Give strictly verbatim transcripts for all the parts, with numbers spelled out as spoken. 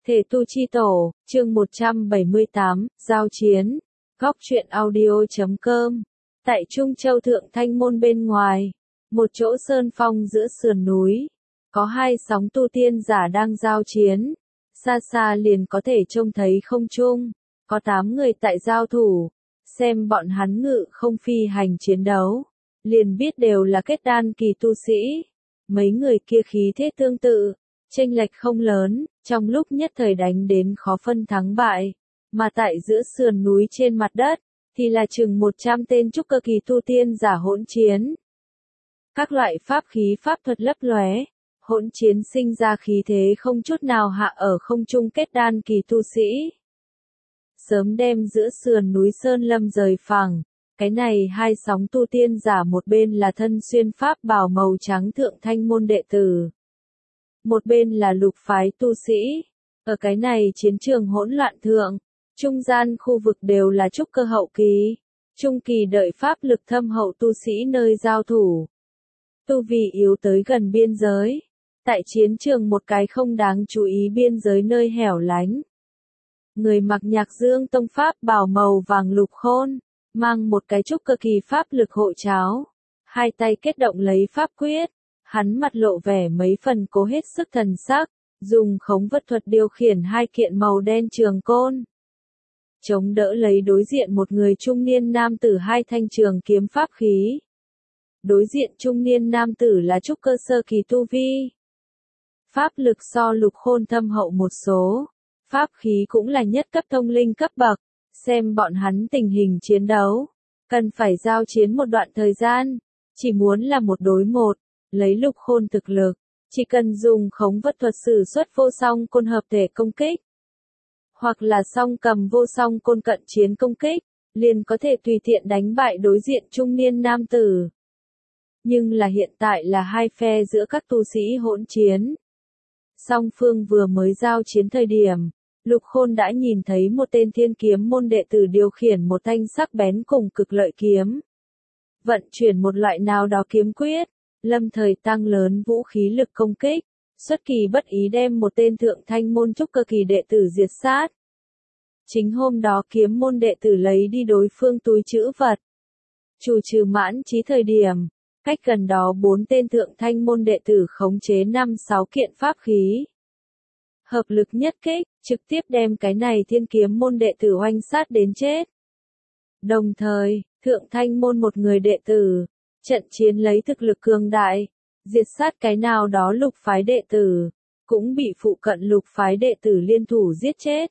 Thể tu chi tổ, chương một trăm bảy mươi tám, giao chiến. Góc truyện audio chấm com. Tại Trung Châu Thượng Thanh Môn bên ngoài, một chỗ sơn phong giữa sườn núi, có hai sóng tu tiên giả đang giao chiến. Xa xa liền có thể trông thấy không trung, có tám người tại giao thủ. Xem bọn hắn ngự không phi hành chiến đấu, liền biết đều là kết đan kỳ tu sĩ. Mấy người kia khí thế tương tự, chênh lệch không lớn, trong lúc nhất thời đánh đến khó phân thắng bại, mà tại giữa sườn núi trên mặt đất, thì là chừng một trăm tên trúc cơ kỳ tu tiên giả hỗn chiến. Các loại pháp khí pháp thuật lấp lóe, hỗn chiến sinh ra khí thế không chút nào hạ ở không trung kết đan kỳ tu sĩ. Sớm đem giữa sườn núi Sơn Lâm rời phẳng, cái này hai sóng tu tiên giả một bên là thân xuyên pháp bào màu trắng Thượng Thanh Môn đệ tử. Một bên là lục phái tu sĩ. Ở cái này chiến trường hỗn loạn thượng, trung gian khu vực đều là trúc cơ hậu kỳ, trung kỳ đợi pháp lực thâm hậu tu sĩ nơi giao thủ. Tu vi yếu tới gần biên giới, tại chiến trường một cái không đáng chú ý biên giới nơi hẻo lánh. Người mặc Nhạc Dương Tông pháp bào màu vàng lục khôn, mang một cái trúc cơ kỳ pháp lực hộ cháo, hai tay kết động lấy pháp quyết. Hắn mặt lộ vẻ mấy phần cố hết sức thần sắc, dùng khống vật thuật điều khiển hai kiện màu đen trường côn. Chống đỡ lấy đối diện một người trung niên nam tử hai thanh trường kiếm pháp khí. Đối diện trung niên nam tử là trúc cơ sơ kỳ tu vi. Pháp lực so lục khôn thâm hậu một số. Pháp khí cũng là nhất cấp thông linh cấp bậc. Xem bọn hắn tình hình chiến đấu. Cần phải giao chiến một đoạn thời gian. Chỉ muốn là một đối một. Lấy lục khôn thực lực, chỉ cần dùng khống vật thuật sử xuất vô song côn hợp thể công kích, hoặc là song cầm vô song côn cận chiến công kích, liền có thể tùy tiện đánh bại đối diện trung niên nam tử. Nhưng là hiện tại là hai phe giữa các tu sĩ hỗn chiến. Song phương vừa mới giao chiến thời điểm, lục khôn đã nhìn thấy một tên thiên kiếm môn đệ tử điều khiển một thanh sắc bén cùng cực lợi kiếm. Vận chuyển một loại nào đó kiếm quyết. Lâm thời tăng lớn vũ khí lực công kích, xuất kỳ bất ý đem một tên Thượng Thanh Môn trúc cơ kỳ đệ tử diệt sát. Chính hôm đó kiếm môn đệ tử lấy đi đối phương túi trữ vật. Chủ trừ mãn chí thời điểm, cách gần đó bốn tên Thượng Thanh Môn đệ tử khống chế năm sáu kiện pháp khí. Hợp lực nhất kích, trực tiếp đem cái này thiên kiếm môn đệ tử oanh sát đến chết. Đồng thời, Thượng Thanh Môn một người đệ tử, trận chiến lấy thực lực cường đại, diệt sát cái nào đó lục phái đệ tử, cũng bị phụ cận lục phái đệ tử liên thủ giết chết.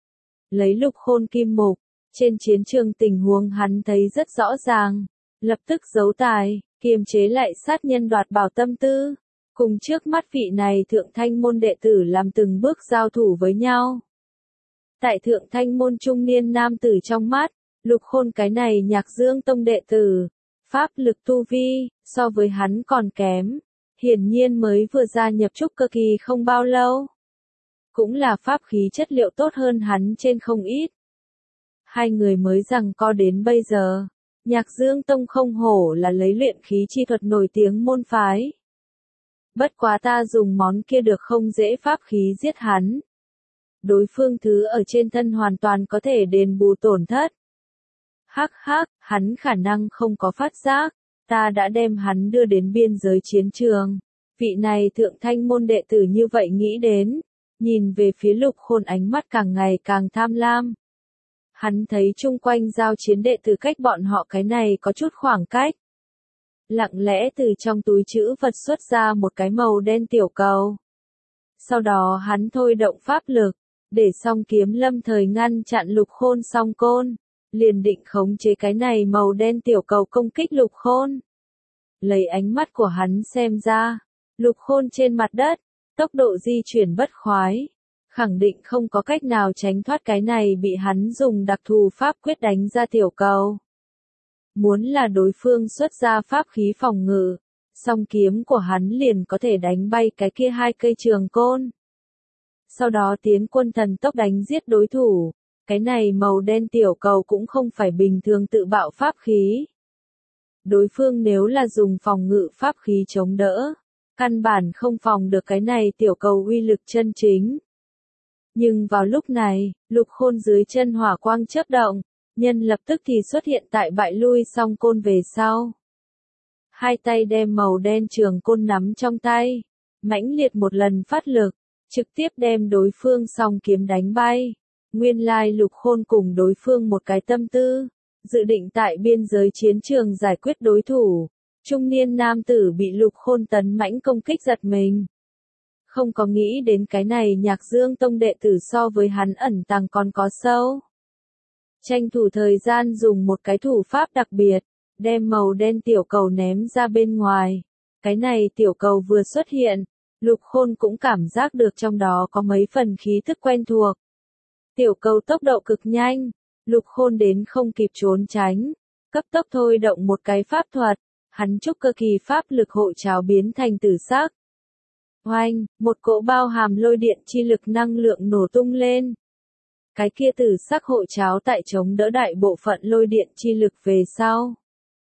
Lấy lục khôn kim mục, trên chiến trường tình huống hắn thấy rất rõ ràng, lập tức giấu tài, kiềm chế lại sát nhân đoạt bảo tâm tư, cùng trước mắt vị này Thượng Thanh Môn đệ tử làm từng bước giao thủ với nhau. Tại Thượng Thanh Môn trung niên nam tử trong mắt, lục khôn cái này Nhạc Dương Tông đệ tử, pháp lực tu vi, so với hắn còn kém, hiển nhiên mới vừa gia nhập trúc cơ kỳ không bao lâu. Cũng là pháp khí chất liệu tốt hơn hắn trên không ít. Hai người mới rằng co đến bây giờ, Nhạc Dương Tông không hổ là lấy luyện khí chi thuật nổi tiếng môn phái. Bất quá ta dùng món kia được không dễ pháp khí giết hắn. Đối phương thứ ở trên thân hoàn toàn có thể đền bù tổn thất. Hắc hắc, hắn khả năng không có phát giác, ta đã đem hắn đưa đến biên giới chiến trường. Vị này Thượng Thanh Môn đệ tử như vậy nghĩ đến, nhìn về phía lục khôn ánh mắt càng ngày càng tham lam. Hắn thấy chung quanh giao chiến đệ tử cách bọn họ cái này có chút khoảng cách. Lặng lẽ từ trong túi trữ vật xuất ra một cái màu đen tiểu cầu. Sau đó hắn thôi động pháp lực, để song kiếm lâm thời ngăn chặn lục khôn song côn. Liền định khống chế cái này màu đen tiểu cầu công kích lục khôn. Lấy ánh mắt của hắn xem ra, lục khôn trên mặt đất, tốc độ di chuyển bất khoái, khẳng định không có cách nào tránh thoát cái này bị hắn dùng đặc thù pháp quyết đánh ra tiểu cầu. Muốn là đối phương xuất ra pháp khí phòng ngự, song kiếm của hắn liền có thể đánh bay cái kia hai cây trường côn. Sau đó tiến quân thần tốc đánh giết đối thủ. Cái này màu đen tiểu cầu cũng không phải bình thường tự bạo pháp khí. Đối phương nếu là dùng phòng ngự pháp khí chống đỡ, căn bản không phòng được cái này tiểu cầu uy lực chân chính. Nhưng vào lúc này, Lục Khôn dưới chân hỏa quang chớp động, nhân lập tức thì xuất hiện tại bại lui song côn về sau. Hai tay đem màu đen trường côn nắm trong tay, mãnh liệt một lần phát lực, trực tiếp đem đối phương song kiếm đánh bay. Nguyên lai Lục Khôn cùng đối phương một cái tâm tư, dự định tại biên giới chiến trường giải quyết đối thủ. Trung niên nam tử bị Lục Khôn tấn mãnh công kích giật mình. Không có nghĩ đến cái này Nhạc Dương Tông đệ tử so với hắn ẩn tàng còn có sâu. Tranh thủ thời gian dùng một cái thủ pháp đặc biệt, đem màu đen tiểu cầu ném ra bên ngoài. Cái này tiểu cầu vừa xuất hiện, Lục Khôn cũng cảm giác được trong đó có mấy phần khí thức quen thuộc. Tiểu cầu tốc độ cực nhanh, Lục Khôn đến không kịp trốn tránh, cấp tốc thôi động một cái pháp thuật, hắn trúc cơ kỳ pháp lực hộ trảo biến thành tử sắc. Oanh, một cỗ bao hàm lôi điện chi lực năng lượng nổ tung lên. Cái kia tử sắc hộ trảo tại chống đỡ đại bộ phận lôi điện chi lực về sau.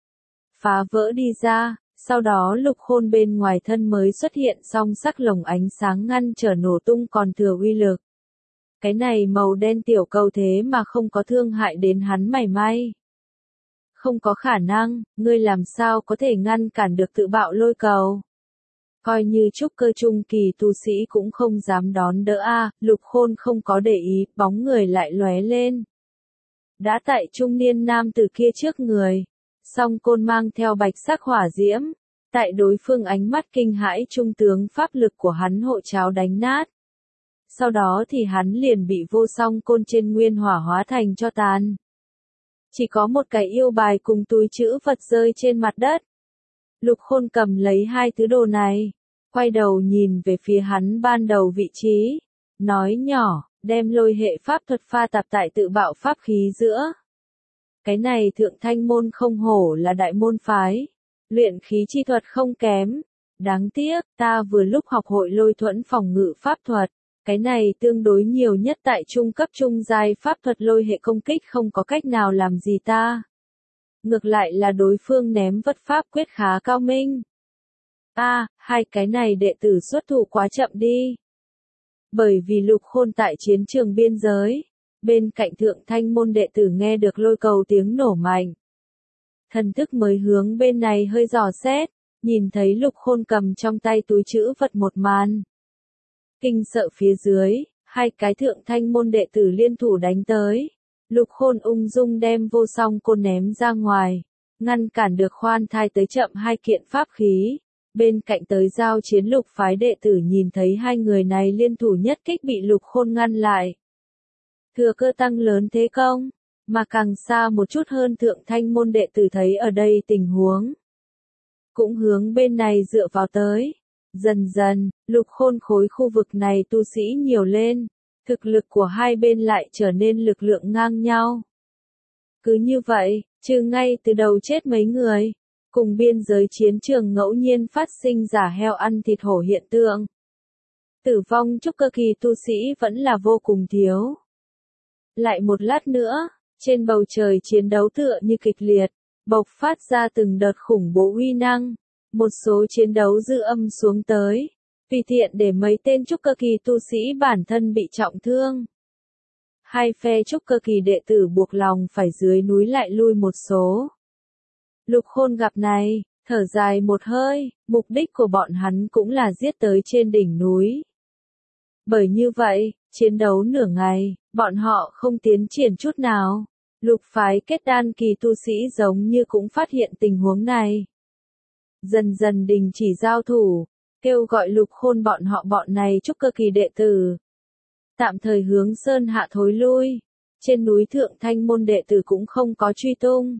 Phá vỡ đi ra, sau đó Lục Khôn bên ngoài thân mới xuất hiện song sắc lồng ánh sáng ngăn trở nổ tung còn thừa uy lực. Cái này màu đen tiểu cầu thế mà không có thương hại đến hắn mảy may. Không có khả năng, ngươi làm sao có thể ngăn cản được tự bạo lôi cầu. Coi như trúc cơ trung kỳ tu sĩ cũng không dám đón đỡ a. Lục Khôn không có để ý, bóng người lại lóe lên. Đã tại trung niên nam từ kia trước người, song côn mang theo bạch sắc hỏa diễm, tại đối phương ánh mắt kinh hãi trung tướng pháp lực của hắn hộ trảo đánh nát. Sau đó thì hắn liền bị vô song côn trên nguyên hỏa hóa thành cho tàn. Chỉ có một cái yêu bài cùng túi trữ vật rơi trên mặt đất. Lục Khôn cầm lấy hai thứ đồ này, quay đầu nhìn về phía hắn ban đầu vị trí, nói nhỏ, đem lôi hệ pháp thuật pha tạp tại tự bạo pháp khí giữa. Cái này thượng thanh môn không hổ là đại môn phái, luyện khí chi thuật không kém. Đáng tiếc, ta vừa lúc học hội lôi thuẫn phòng ngự pháp thuật. Cái này tương đối nhiều nhất tại trung cấp trung giai pháp thuật lôi hệ công kích không có cách nào làm gì ta. Ngược lại là đối phương ném vật pháp quyết khá cao minh. A, à, hai cái này đệ tử xuất thủ quá chậm đi. Bởi vì Lục Khôn tại chiến trường biên giới, bên cạnh thượng thanh môn đệ tử nghe được lôi cầu tiếng nổ mạnh. Thần thức mới hướng bên này hơi dò xét, nhìn thấy Lục Khôn cầm trong tay túi trữ vật một màn. Kinh sợ phía dưới, hai cái thượng thanh môn đệ tử liên thủ đánh tới. Lục Khôn ung dung đem vô song côn ném ra ngoài, ngăn cản được khoan thai tới chậm hai kiện pháp khí. Bên cạnh tới giao chiến lục phái đệ tử nhìn thấy hai người này liên thủ nhất kích bị Lục Khôn ngăn lại. Thừa cơ tăng lớn thế công, mà càng xa một chút hơn thượng thanh môn đệ tử thấy ở đây tình huống. Cũng hướng bên này dựa vào tới. Dần dần, Lục Khôn khối khu vực này tu sĩ nhiều lên, thực lực của hai bên lại trở nên lực lượng ngang nhau. Cứ như vậy, trừ ngay từ đầu chết mấy người, cùng biên giới chiến trường ngẫu nhiên phát sinh giả heo ăn thịt hổ hiện tượng. Tử vong trúc cơ kỳ tu sĩ vẫn là vô cùng thiếu. Lại một lát nữa, trên bầu trời chiến đấu tựa như kịch liệt, bộc phát ra từng đợt khủng bố uy năng. Một số chiến đấu dư âm xuống tới, tùy tiện để mấy tên trúc cơ kỳ tu sĩ bản thân bị trọng thương. Hai phe trúc cơ kỳ đệ tử buộc lòng phải dưới núi lại lui một số. Lục Khôn gặp này, thở dài một hơi, mục đích của bọn hắn cũng là giết tới trên đỉnh núi. Bởi như vậy, chiến đấu nửa ngày, bọn họ không tiến triển chút nào. Lục phái kết đan kỳ tu sĩ giống như cũng phát hiện tình huống này. Dần dần đình chỉ giao thủ, kêu gọi Lục Khôn bọn họ bọn này trúc cơ kỳ đệ tử. Tạm thời hướng sơn hạ thối lui, trên núi thượng thanh môn đệ tử cũng không có truy tung.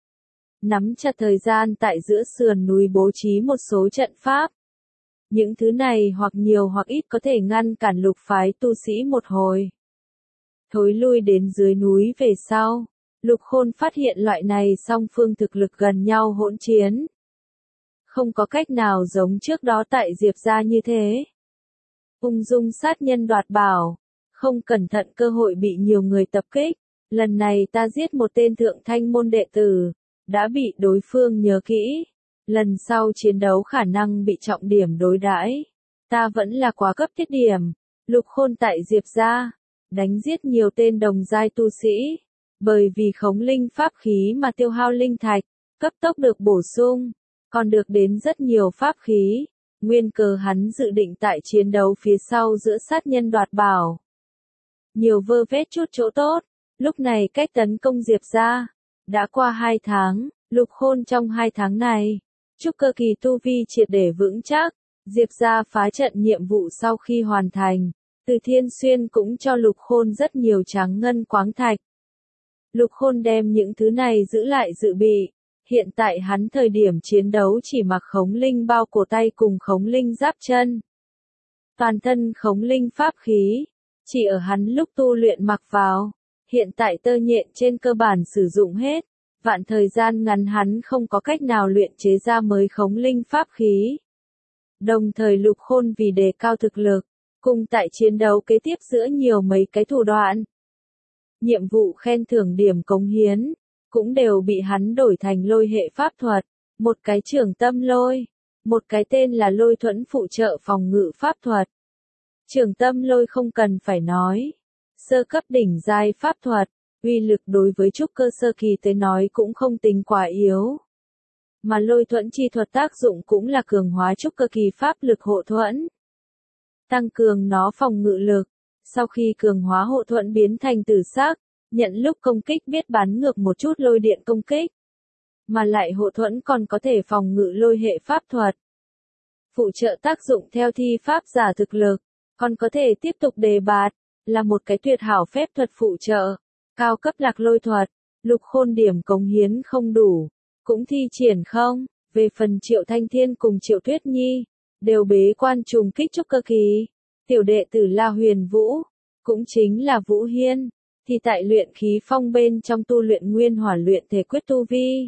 Nắm chặt thời gian tại giữa sườn núi bố trí một số trận pháp. Những thứ này hoặc nhiều hoặc ít có thể ngăn cản lục phái tu sĩ một hồi. Thối lui đến dưới núi về sau, Lục Khôn phát hiện loại này song phương thực lực gần nhau hỗn chiến. Không có cách nào giống trước đó tại Diệp gia như thế. Ung dung sát nhân đoạt bảo, không cẩn thận cơ hội bị nhiều người tập kích. Lần này ta giết một tên thượng thanh môn đệ tử, đã bị đối phương nhớ kỹ. Lần sau chiến đấu khả năng bị trọng điểm đối đãi. Ta vẫn là quá cấp thiết điểm. Lục Khôn tại Diệp gia, đánh giết nhiều tên đồng giai tu sĩ. Bởi vì khống linh pháp khí mà tiêu hao linh thạch, cấp tốc được bổ sung, còn được đến rất nhiều pháp khí. Nguyên cớ hắn dự định tại chiến đấu phía sau giữa sát nhân đoạt bảo. Nhiều vơ vét chút chỗ tốt, lúc này cách tấn công Diệp gia đã qua hai tháng, Lục Khôn trong hai tháng này, trúc cơ kỳ tu vi triệt để vững chắc, Diệp gia phá trận nhiệm vụ sau khi hoàn thành, Từ Thiên Xuyên cũng cho Lục Khôn rất nhiều tráng ngân quáng thạch. Lục Khôn đem những thứ này giữ lại dự bị, hiện tại hắn thời điểm chiến đấu chỉ mặc khống linh bao cổ tay cùng khống linh giáp chân. Toàn thân khống linh pháp khí, chỉ ở hắn lúc tu luyện mặc vào, hiện tại tơ nhện trên cơ bản sử dụng hết, vạn thời gian ngắn hắn không có cách nào luyện chế ra mới khống linh pháp khí. Đồng thời Lục Khôn vì đề cao thực lực, cùng tại chiến đấu kế tiếp giữa nhiều mấy cái thủ đoạn. Nhiệm vụ khen thưởng điểm cống hiến, cũng đều bị hắn đổi thành lôi hệ pháp thuật, một cái trường tâm lôi, một cái tên là lôi thuẫn phụ trợ phòng ngự pháp thuật. Trường tâm lôi không cần phải nói, sơ cấp đỉnh giai pháp thuật, uy lực đối với trúc cơ sơ kỳ tới nói cũng không tính quá yếu. Mà lôi thuẫn chi thuật tác dụng cũng là cường hóa trúc cơ kỳ pháp lực hộ thuẫn, tăng cường nó phòng ngự lực. Sau khi cường hóa hộ thuẫn biến thành tử sắc, nhận lúc công kích biết bắn ngược một chút lôi điện công kích. Mà lại hộ thuẫn còn có thể phòng ngự lôi hệ pháp thuật. Phụ trợ tác dụng theo thi pháp giả thực lực, còn có thể tiếp tục đề bạt, là một cái tuyệt hảo phép thuật phụ trợ. Cao cấp lạc lôi thuật, Lục Khôn điểm cống hiến không đủ, cũng thi triển không. Về phần Triệu Thanh Thiên cùng Triệu Tuyết Nhi, đều bế quan trùng kích trúc cơ kỳ. Tiểu đệ tử La Huyền Vũ, cũng chính là Vũ Hiên, thì tại luyện khí phong bên trong tu luyện nguyên hỏa luyện thể quyết tu vi.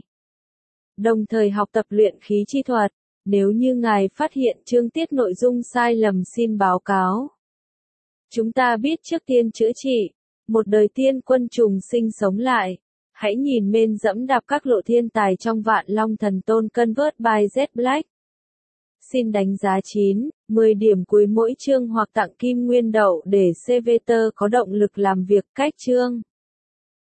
Đồng thời học tập luyện khí chi thuật, nếu như ngài phát hiện chương tiết nội dung sai lầm xin báo cáo. Chúng ta biết trước tiên chữa trị, một đời tiên quân trùng sinh sống lại. Hãy nhìn men dẫm đạp các lộ thiên tài trong Vạn Long Thần Tôn Convert by Z Black. Xin đánh giá chín, mười điểm cuối mỗi chương hoặc tặng kim nguyên đậu để xê vê tê có động lực làm việc cách chương.